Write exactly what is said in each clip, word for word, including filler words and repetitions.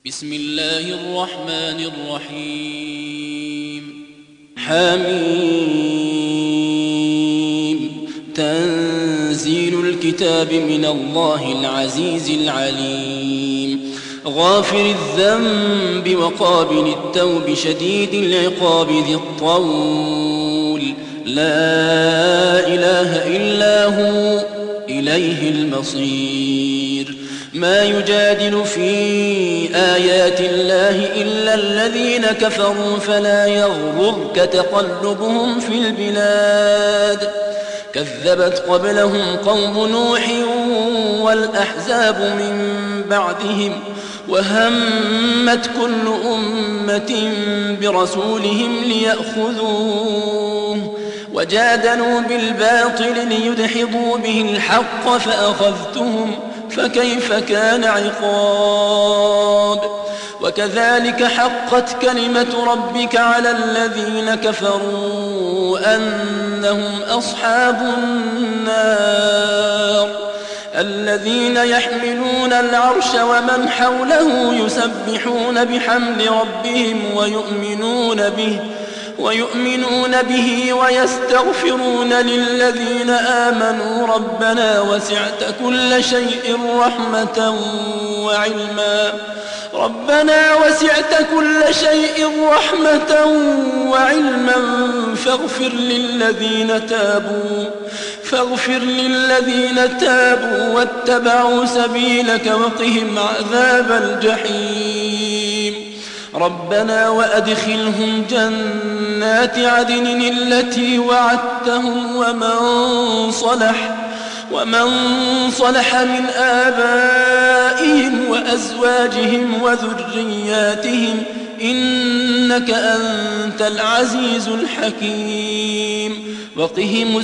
بسم الله الرحمن الرحيم. حميم. تنزيل الكتاب من الله العزيز العليم. غافر الذنب وقابل التوب شديد العقاب ذي الطول، لا إله إلا هو إليه المصير. ما يجادل في آيات الله إلا الذين كفروا فلا يغررك تقلبهم في البلاد. كذبت قبلهم قوم نوح والأحزاب من بعدهم، وهمت كل أمة برسولهم ليأخذوه، وجادلوا بالباطل ليدحضوا به الحق فأخذتهم، فكيف كان عقاب. وكذلك حقت كلمة ربك على الذين كفروا أنهم أصحاب النار. الذين يحملون العرش ومن حوله يسبحون بحمد ربهم ويؤمنون به ويؤمنون به ويستغفرون للذين آمنوا ربنا وسعت كل شيء رحمة وعلما ربنا وسعت كل شيء رحمة وعلما فاغفر للذين تابوا فاغفر للذين تابوا واتبعوا سبيلك وقهم عذاب الجحيم. ربنا وأدخلهم جنات عدن التي وعدتهم ومن صلح ومن صلح من آبائهم وأزواجهم وذرياتهم إنك أنت العزيز الحكيم. وقهم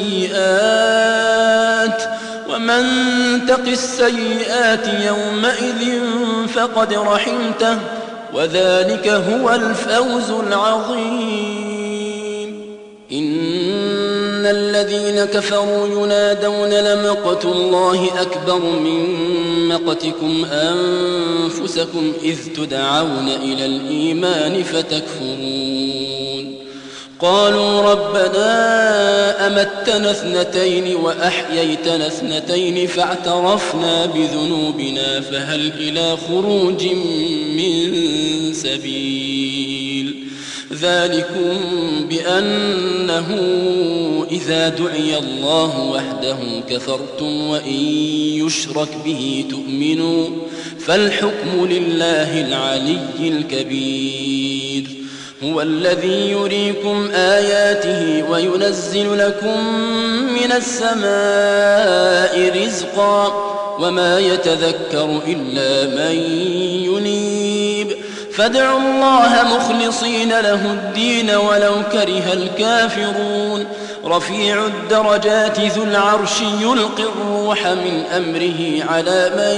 السيئات ومن تق السيئات يومئذ فقد رحمته وذلك هو الفوز العظيم. إن الذين كفروا ينادون لمقت الله أكبر من مقتكم أنفسكم إذ تدعون إلى الإيمان فتكفرون. قالوا ربنا أمتنا اثنتين وأحييتنا اثنتين فاعترفنا بذنوبنا فهل إلى خروج من سبيل. ذلكم بأنه إذا دعي الله وحده كفرتم وإن يشرك به تؤمنوا فالحكم لله العلي الكبير. هو الذي يريكم آياته وينزل لكم من السماء رزقا وما يتذكر إلا من ينيب. فادعوا الله مخلصين له الدين ولو كره الكافرون. رفيع الدرجات ذو العرش يلقي الروح من أمره على من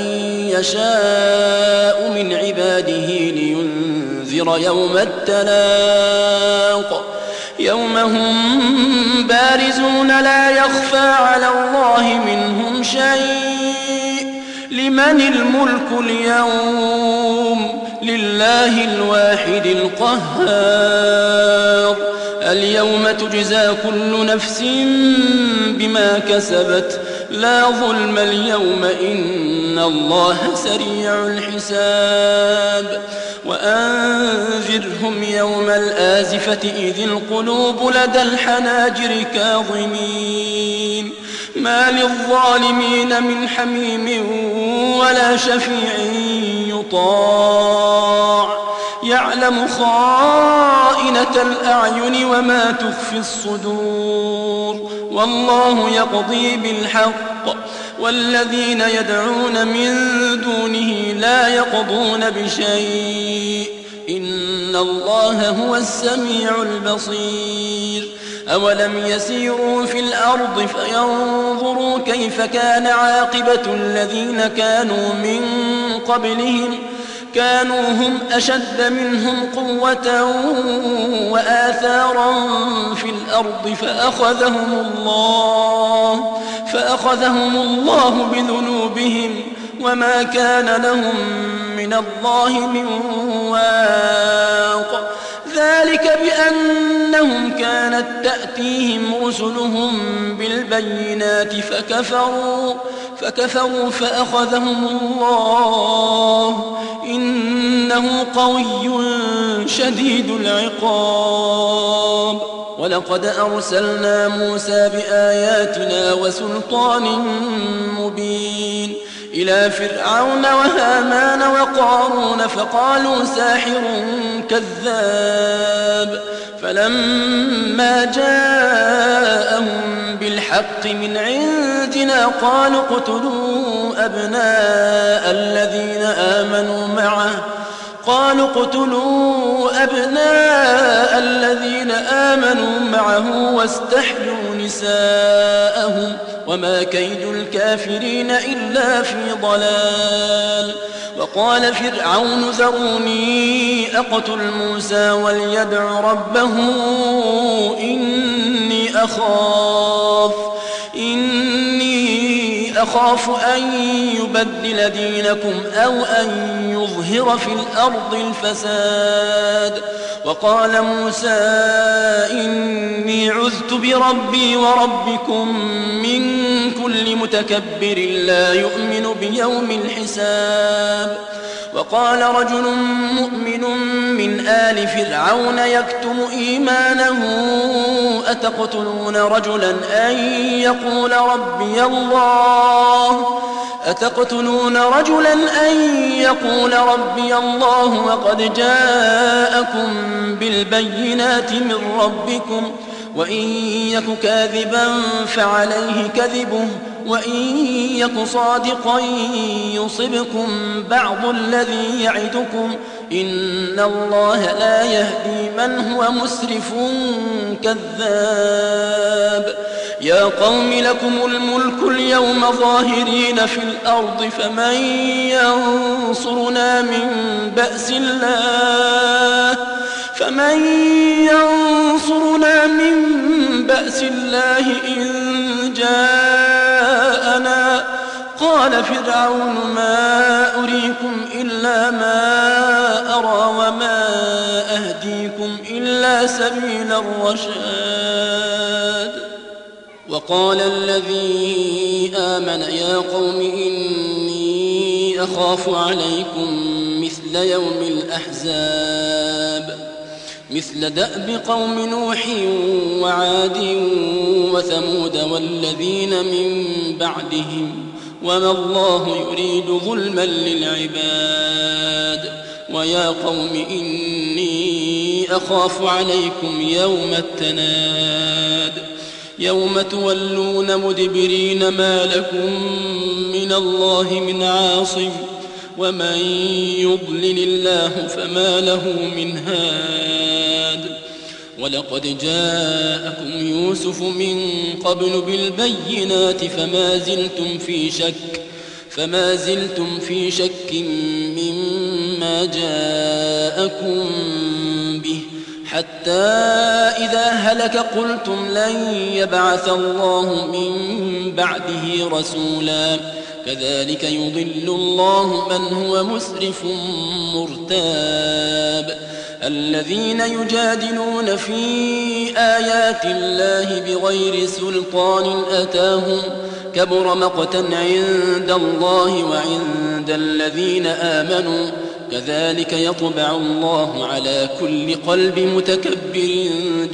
يشاء من عباده لينذر يوم التلاق. يوم هم بارزون لا يخفى على الله منهم شيء. لمن الملك اليوم؟ لله الواحد القهار. اليوم تجزى كل نفس بما كسبت لا ظلم اليوم إن الله سريع الحساب. وأنذرهم يوم الآزفة إذ القلوب لدى الحناجر كاظمين ما للظالمين من حميم ولا شفيع يطاع. يعلم خائنة الأعين وما تخفي الصدور والله يقضي بالحق والذين يدعون من دونه لا يقضون بشيء إن الله هو السميع البصير. أولم يسيروا في الأرض فينظروا كيف كان عاقبة الذين كانوا من قبلهم كانوا هم أشد منهم قوة وآثارا في الأرض فأخذهم الله فأخذهم الله بذنوبهم وما كان لهم من من الله من واق ذلك بأنهم كانت تأتيهم رسلهم بالبينات فكفروا فكفروا فأخذهم الله إنه قوي شديد العقاب. ولقد أرسلنا موسى بآياتنا وسلطان مبين إلى فرعون وهامان وقارون فقالوا ساحر كذاب فلما جاءهم بالحق من عندنا قالوا اقتلوا أبناء الذين آمنوا معه قالوا اقتلوا أبناء الذين آمنوا معه واستحيوا نساءهم وما كيد الكافرين إلا في ضلال. وقال فرعون ذروني أقتل موسى وليدع ربه إني أخاف إني أخاف أن يبدل دينكم أو أن يظهر في الأرض الفساد. وقال موسى إني عذت بربي وربكم من كل متكبر لا يؤمن بيوم الحساب. وقال رجل مؤمن من آل فرعون يكتم إيمانه أتقتلون رجلا أن يقول ربي الله أتقتلون رجلا أن يقول ربي الله وقد جاءكم بالبينات من ربكم وإن يك كاذبا فعليه كذبه وإن يك صادقا يصبكم بعض الذي يعدكم إن الله لا يهدي من هو مسرف كذاب. يا قوم لكم الملك اليوم ظاهرين في الأرض فمن ينصرنا من بأس الله فمن ينصرنا من بأس الله إن جاءنا. قال فرعون ما أريكم إلا ما أرى وما أهديكم إلا سبيل الرشاد. وقال الذي آمن يا قوم إني أخاف عليكم مثل يوم الأحزاب مثل دأب قوم نوح وعاد وثمود والذين من بعدهم وما الله يريد ظلما للعباد. ويا قوم إني أخاف عليكم يوم التناد يوم تولون مدبرين ما لكم من الله من عاصم ومن يضلل الله فما له من هاد. ولقد جاءكم يوسف من قبل بالبينات فما زلتم في شك فما زلتم في شك مما جاءكم به حتى إذا هلك قلتم لن يبعث الله من بعده رسولا كذلك يضل الله من هو مسرف مرتاب. الذين يجادلون في آيات الله بغير سلطان أتاهم كبر مقتا عند الله وعند الذين آمنوا كذلك يطبع الله على كل قلب متكبر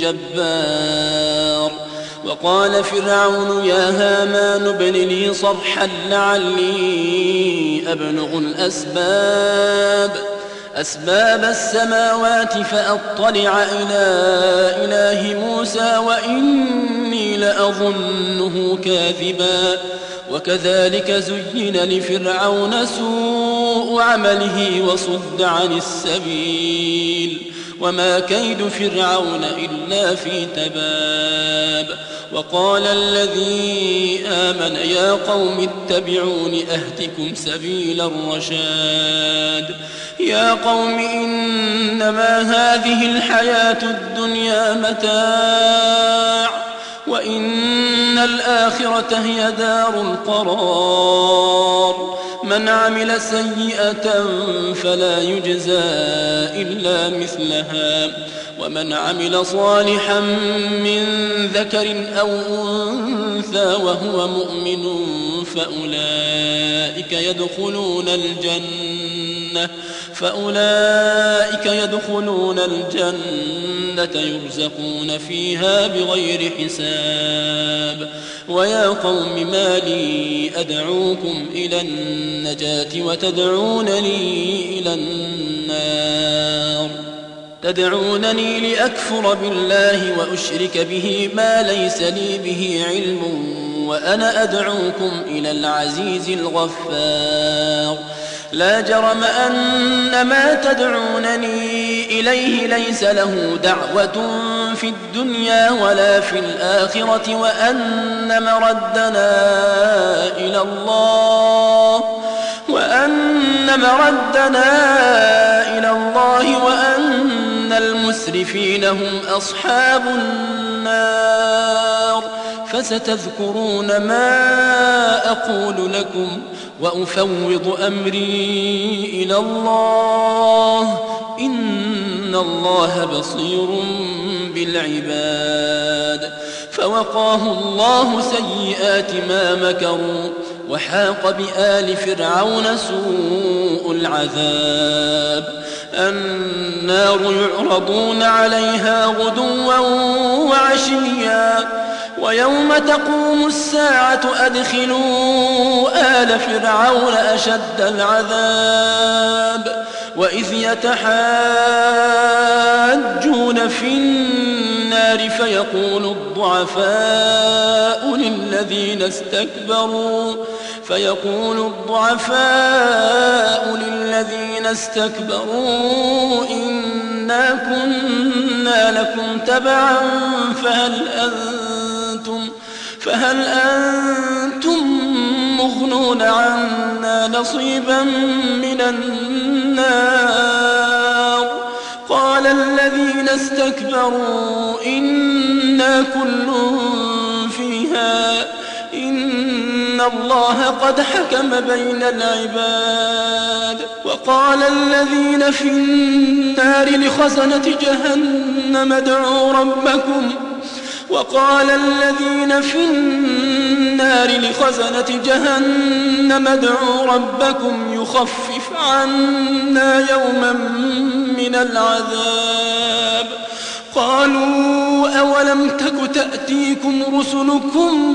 جبار. وقال فرعون يا هامان ابن لي صرحا لعلي أبلغ الأسباب أسباب السماوات فأطلع إلى إله موسى وإني لأظنه كاذبا. وكذلك زين لفرعون سوء عمله وصد عن السبيل وما كيد فرعون إلا في تباب. وقال الذي آمن يا قوم اتبعون أهدكم سبيل الرشاد. يا قوم إنما هذه الحياة الدنيا متاع وإن الآخرة هي دار القرار. من عمل سيئة فلا يجزى إلا مثلها ومن عمل صالحا من ذكر أو أنثى وهو مؤمن فأولئك يدخلون الجنة فأولئك يدخلون الجنة يرزقون فيها بغير حساب. ويا قوم ما لي أدعوكم إلى النجاة وتدعونني إلى النار تدعونني لأكفر بالله وأشرك به ما ليس لي به علم وأنا أدعوكم إلى العزيز الغفار. لا جرم أن ما تدعونني إليه ليس له دعوة في الدنيا ولا في الآخرة وأن مردنا إلى الله وأن مردنا إلى الله وأن المسرفين هم أصحاب النار. فستذكرون ما أقول لكم وأفوض أمري إلى الله إن الله بصير بالعباد. فوقاه الله سيئات ما مكروا وحاق بآل فرعون سوء العذاب. النار يعرضون عليها غدوا وعشيا ويوم تقوم الساعة أدخلوا آل فرعون أشد العذاب. وإذ يتحاجون في النار فيقول الضعفاء للذين استكبروا فيقول الضعفاء للذين استكبروا إنا كنا لكم تبعا فهل أنتم فهل أنتم مغنون عنا نصيبا من النار. قال الذين استكبروا إنا كل فيها إن الله قد حكم بين العباد. وقال الذين في النار لخزنة جهنم ادعوا ربكم وقال الذين في النار لخزنة جهنم ادعوا ربكم يخفف عنا يوما من العذاب. قالوا أولم تك تأتيكم رسلكم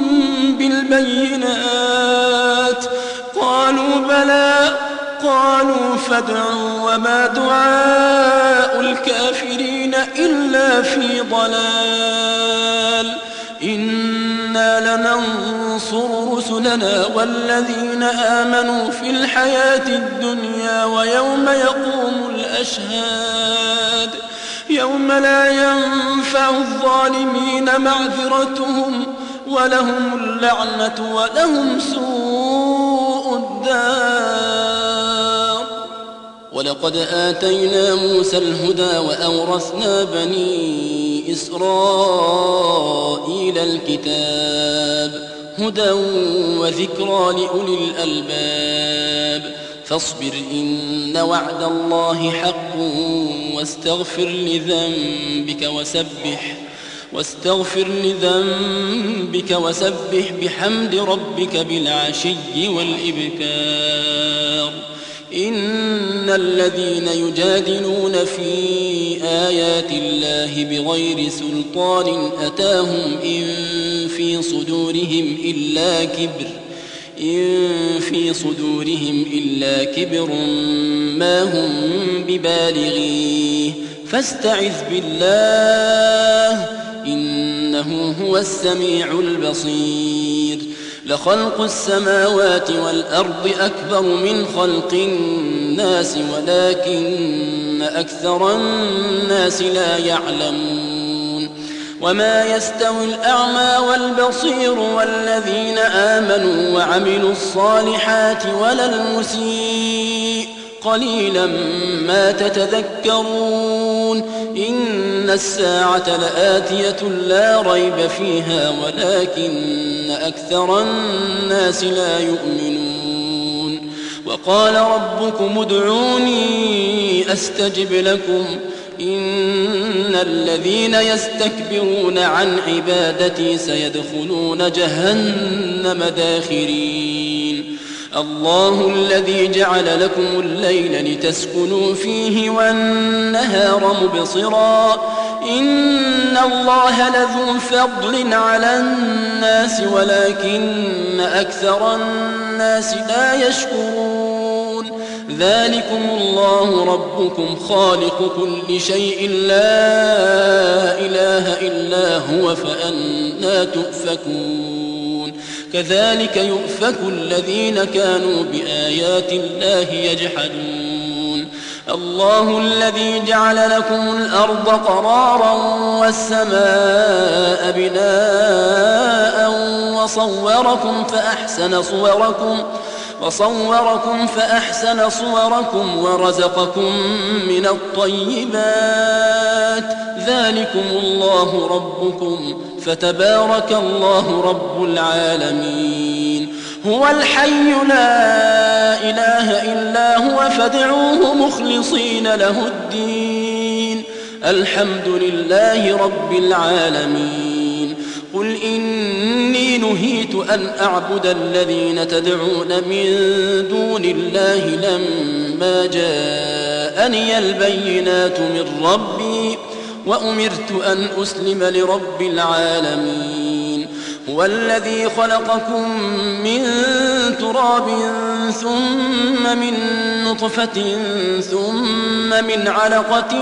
بالبينات قالوا بلى قالوا فادعوا وما دعاء الكافرين إلا في ضلال. إنا لننصر رسلنا والذين آمنوا في الحياة الدنيا ويوم يقوم الأشهاد يوم لا ينفع الظالمين معذرتهم ولهم اللعنة ولهم سوء الدار. ولقد آتينا موسى الهدى وأورثنا بني إسرائيل الكتاب هدى وذكرى لأولي الألباب. فاصبر إن وعد الله حق واستغفر لذنبك وسبح واستغفر لذنبك وسبح بحمد ربك بالعشي والإبكار. إن الذين يجادلون في آيات الله بغير سلطان أتاهم إن في صدورهم إلا كبر إن في صدورهم إلا كبر ما هم ببالغيه فاستعذ بالله إنه هو السميع البصير. لخلق السماوات والأرض أكبر من خلق الناس ولكن أكثر الناس لا يعلمون. وما يستوي الأعمى والبصير والذين آمنوا وعملوا الصالحات ولا المسيء قليلا ما تتذكرون إن الساعة لآتية لا ريب فيها ولكن أكثر الناس لا يؤمنون وقال ربكم ادعوني أستجب لكم إن الذين يستكبرون عن عبادتي سيدخلون جهنم داخرين الله الذي جعل لكم الليل لتسكنوا فيه والنهار مبصرا إن الله لذو فضل على الناس ولكن أكثر الناس لا يشكرون ذلكم الله ربكم خالق كل شيء لا إله إلا هو فأنى تؤفكون كذلك يؤفك الذين كانوا بآيات الله يجحدون الله الذي جعل لكم الأرض قرارا والسماء بناء وصوركم فأحسن صوركم وصوركم فأحسن صوركم ورزقكم من الطيبات ذلكم الله ربكم فتبارك الله رب العالمين هو الحي لا إله إلا هو فادعوه مخلصين له الدين الحمد لله رب العالمين قل إني نهيت أن أعبد الذين تدعون من دون الله لما جاءني البينات من ربي وأمرت أن أسلم لرب العالمين هو الذي خلقكم من تراب ثم من نطفة ثم من علقة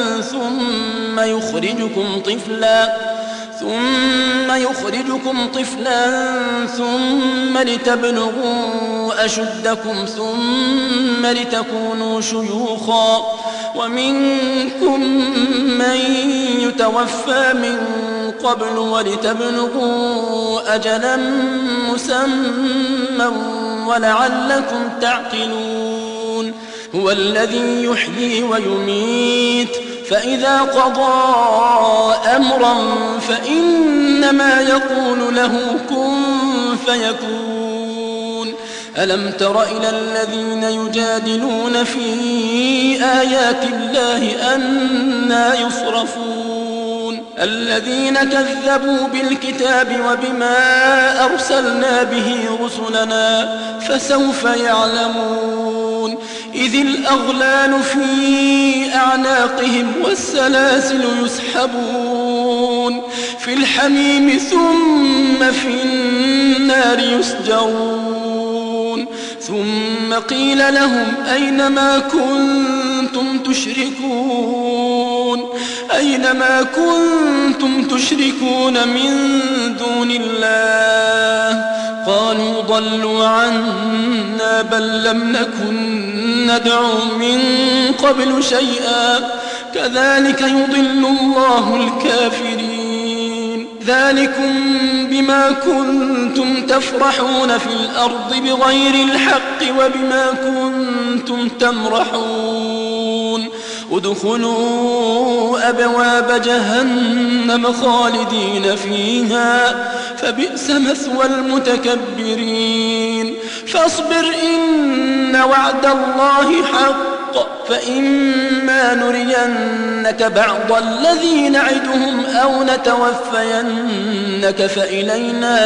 ثم يخرجكم طفلا ثم يخرجكم طفلا ثم لتبلغوا أشدكم ثم لتكونوا شيوخا ومنكم من يتوفى من قبل ولتبلغوا أجلا مسمى ولعلكم تعقلون هو الذي يحيي ويميت فإذا قضى أمرا فإنما يقول له كن فيكون ألم تر إلى الذين يجادلون في آيات الله أنى يصرفون الذين كذبوا بالكتاب وبما أرسلنا به رسلنا فسوف يعلمون إذ الأغلال في أعناقهم والسلاسل يسحبون في الحميم ثم في النار يسجرون ثم قيل لهم أين ما كنتم تشركون أين ما كنتم تشركون من دون الله قالوا ضلوا عنا بل لم نكن ندعو من قبل شيئا كذلك يضل الله الكافرين ذلكم بما كنتم تفرحون في الأرض بغير الحق وبما كنتم تمرحون ادخلوا أبواب جهنم خالدين فيها فبئس مثوى المتكبرين فاصبر إن وعد الله حق فإما نرينك بعض الذي نعدهم أو نتوفينك فإلينا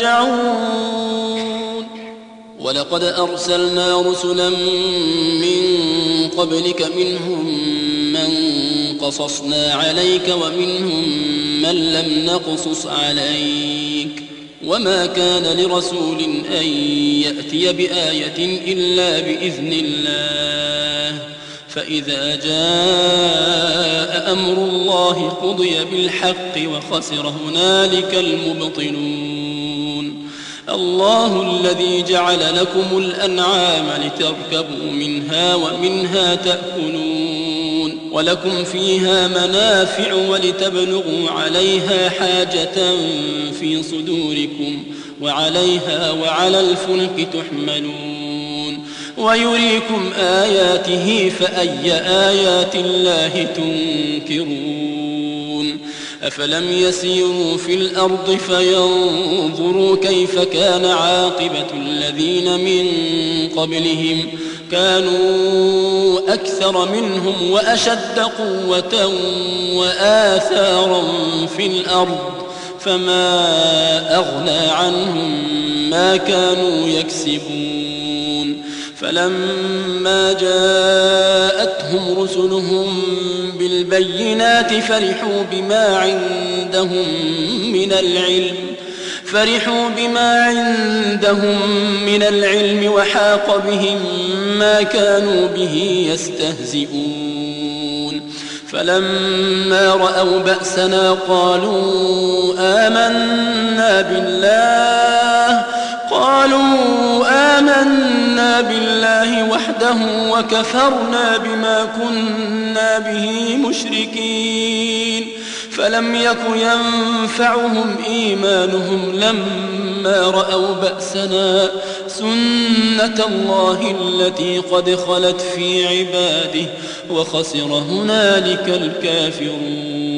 يرجعون ولقد أرسلنا رسلا من قبلك منهم من قصصنا عليك ومنهم من لم نقصص عليك وما كان لرسول أن يأتي بآية إلا بإذن الله فإذا جاء أمر الله قضي بالحق وخسر هنالك المبطلون الله الذي جعل لكم الأنعام لتركبوا منها ومنها تأكلون ولكم فيها منافع ولتبلغوا عليها حاجة في صدوركم وعليها وعلى الفلك تحملون ويريكم آياته فأي آيات الله تنكرون أفلم يسيروا في الأرض فينظروا كيف كان عاقبة الذين من قبلهم كانوا أكثر منهم وأشد قوة وآثارا في الأرض فما أغنى عنهم ما كانوا يكسبون فلما جاءتهم رسلهم بالبينات فرحوا بما عندهم من العلم فرحوا بما عندهم من العلم وحاق بهم ما كانوا به يستهزئون فلما رأوا بأسنا قالوا آمنا بالله قالوا آمنا بالله وحده وكفرنا بما كنا به مشركين فلم يك ينفعهم إيمانهم لما رأوا بأسنا سنة الله التي قد خلت في عباده وخسر هنالك الكافرون